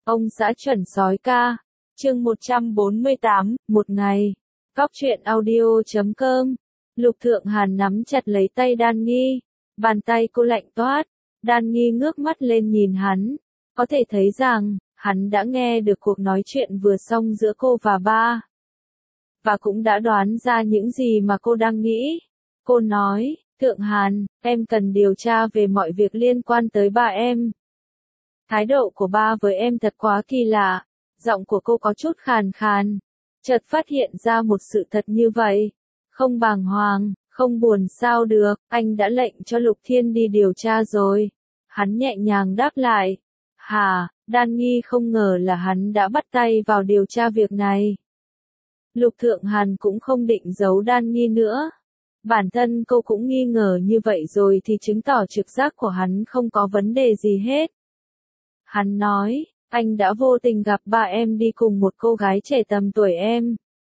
Ông xã chuẩn sói ca. Chương 148, một ngày. Cóc truyện audio.com. Lục Thượng Hàn nắm chặt lấy tay Đan Nghi. Bàn tay cô lạnh toát. Đan Nghi ngước mắt lên nhìn hắn. Có thể thấy rằng, hắn đã nghe được cuộc nói chuyện vừa xong giữa cô và ba. Và cũng đã đoán ra những gì mà cô đang nghĩ. Cô nói, Thượng Hàn, em cần điều tra về mọi việc liên quan tới ba em. Thái độ của ba với em thật quá kỳ lạ. Giọng của cô có chút khàn khàn. Chợt phát hiện ra một sự thật như vậy. Không bàng hoàng, không buồn sao được, anh đã lệnh cho Lục Thiên đi điều tra rồi. Hắn nhẹ nhàng đáp lại. Hả, Đan Nghi không ngờ là hắn đã bắt tay vào điều tra việc này. Lục Thượng Hàn cũng không định giấu Đan Nghi nữa. Bản thân cô cũng nghi ngờ như vậy rồi thì chứng tỏ trực giác của hắn không có vấn đề gì hết. Hắn nói, anh đã vô tình gặp ba em đi cùng một cô gái trẻ tầm tuổi em.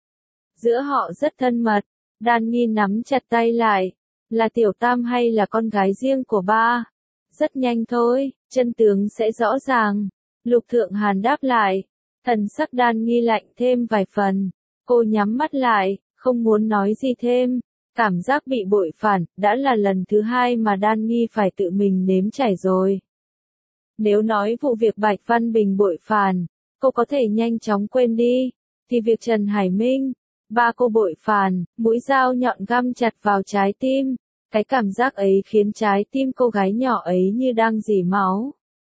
Giữa họ rất thân mật, Đan Nghi nắm chặt tay lại. Là Tiểu Tam hay là con gái riêng của ba? Rất nhanh thôi, chân tướng sẽ rõ ràng. Lục Thượng Hàn đáp lại. Thần sắc Đan Nghi lạnh thêm vài phần. Cô nhắm mắt lại, không muốn nói gì thêm. Cảm giác bị bội phản, đã là lần thứ hai mà Đan Nghi phải tự mình nếm trải rồi. Nếu nói vụ việc Bạch Văn Bình bội phản, cô có thể nhanh chóng quên đi, thì việc Trần Hải Minh, ba cô bội phản, mũi dao nhọn găm chặt vào trái tim, cái cảm giác ấy khiến trái tim cô gái nhỏ ấy như đang rỉ máu.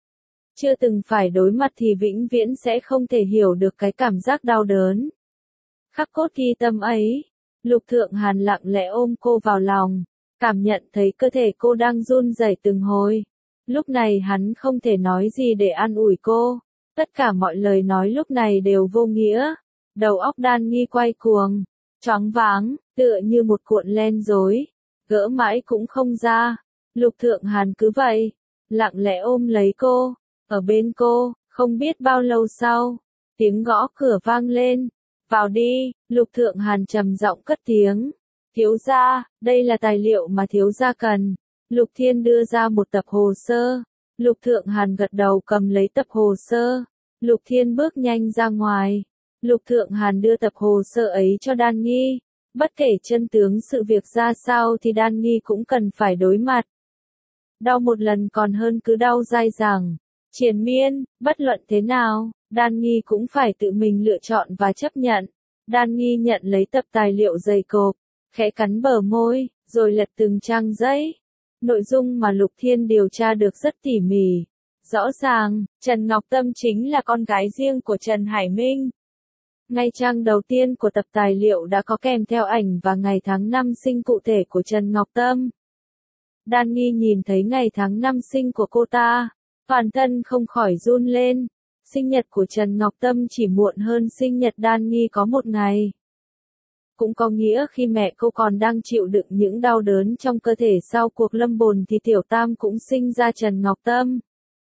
Chưa từng phải đối mặt thì vĩnh viễn sẽ không thể hiểu được cái cảm giác đau đớn. Khắc cốt ghi tâm ấy, Lục Thượng Hàn lặng lẽ ôm cô vào lòng, cảm nhận thấy cơ thể cô đang run rẩy từng hồi. Lúc này hắn không thể nói gì để an ủi cô, tất cả mọi lời nói lúc này đều vô nghĩa. Đầu óc Đan Nghi quay cuồng, choáng váng, tựa như một cuộn len rối, gỡ mãi cũng không ra. Lục Thượng Hàn cứ vậy, lặng lẽ ôm lấy cô, ở bên cô, không biết bao lâu sau, tiếng gõ cửa vang lên. Vào đi, Lục Thượng Hàn trầm giọng cất tiếng. Thiếu gia, đây là tài liệu mà thiếu gia cần. Lục Thiên đưa ra một tập hồ sơ. Lục Thượng Hàn gật đầu cầm lấy tập hồ sơ. Lục Thiên bước nhanh ra ngoài. Lục Thượng Hàn đưa tập hồ sơ ấy cho Đan Nghi. Bất kể chân tướng sự việc ra sao thì Đan Nghi cũng cần phải đối mặt. Đau một lần còn hơn cứ đau dai dẳng. Triền miên, bất luận thế nào, Đan Nghi cũng phải tự mình lựa chọn và chấp nhận. Đan Nghi nhận lấy tập tài liệu dày cộp, khẽ cắn bờ môi, rồi lật từng trang giấy. Nội dung mà Lục Thiên điều tra được rất tỉ mỉ. Rõ ràng, Trần Ngọc Tâm chính là con gái riêng của Trần Hải Minh. Ngay trang đầu tiên của tập tài liệu đã có kèm theo ảnh và ngày tháng năm sinh cụ thể của Trần Ngọc Tâm. Đan Nghi nhìn thấy ngày tháng năm sinh của cô ta, toàn thân không khỏi run lên. Sinh nhật của Trần Ngọc Tâm chỉ muộn hơn sinh nhật Đan Nghi có một ngày. Cũng có nghĩa khi mẹ cô còn đang chịu đựng những đau đớn trong cơ thể sau cuộc lâm bồn thì Tiểu Tam cũng sinh ra Trần Ngọc Tâm.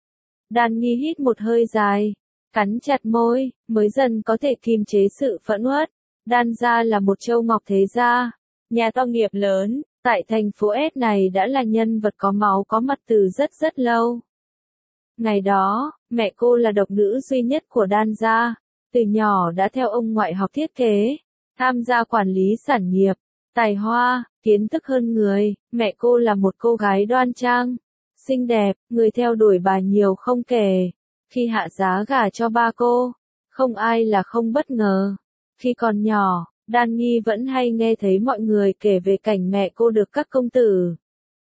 Đan Nghi hít một hơi dài, cắn chặt môi, mới dần có thể kiềm chế sự phẫn uất. Đan gia là một châu ngọc thế gia, nhà to nghiệp lớn, tại thành phố S này đã là nhân vật có máu có mặt từ rất lâu. Ngày đó, mẹ cô là độc nữ duy nhất của Đan gia, từ nhỏ đã theo ông ngoại học thiết kế, tham gia quản lý sản nghiệp, tài hoa, kiến thức hơn người. Mẹ cô là một cô gái đoan trang, xinh đẹp, người theo đuổi bà nhiều không kể. Khi hạ giá gả cho ba cô, không ai là không bất ngờ. Khi còn nhỏ, Đan Nghi vẫn hay nghe thấy mọi người kể về cảnh mẹ cô được các công tử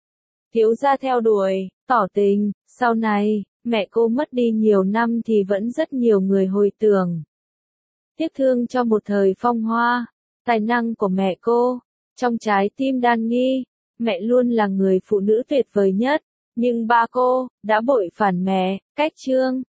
thiếu gia theo đuổi, tỏ tình. Sau này, mẹ cô mất đi nhiều năm thì vẫn rất nhiều người hồi tưởng. Tiếc thương cho một thời phong hoa, tài năng của mẹ cô. Trong trái tim Đan Nghi, mẹ luôn là người phụ nữ tuyệt vời nhất. Nhưng ba cô, đã bội phản mẹ, cách Trương,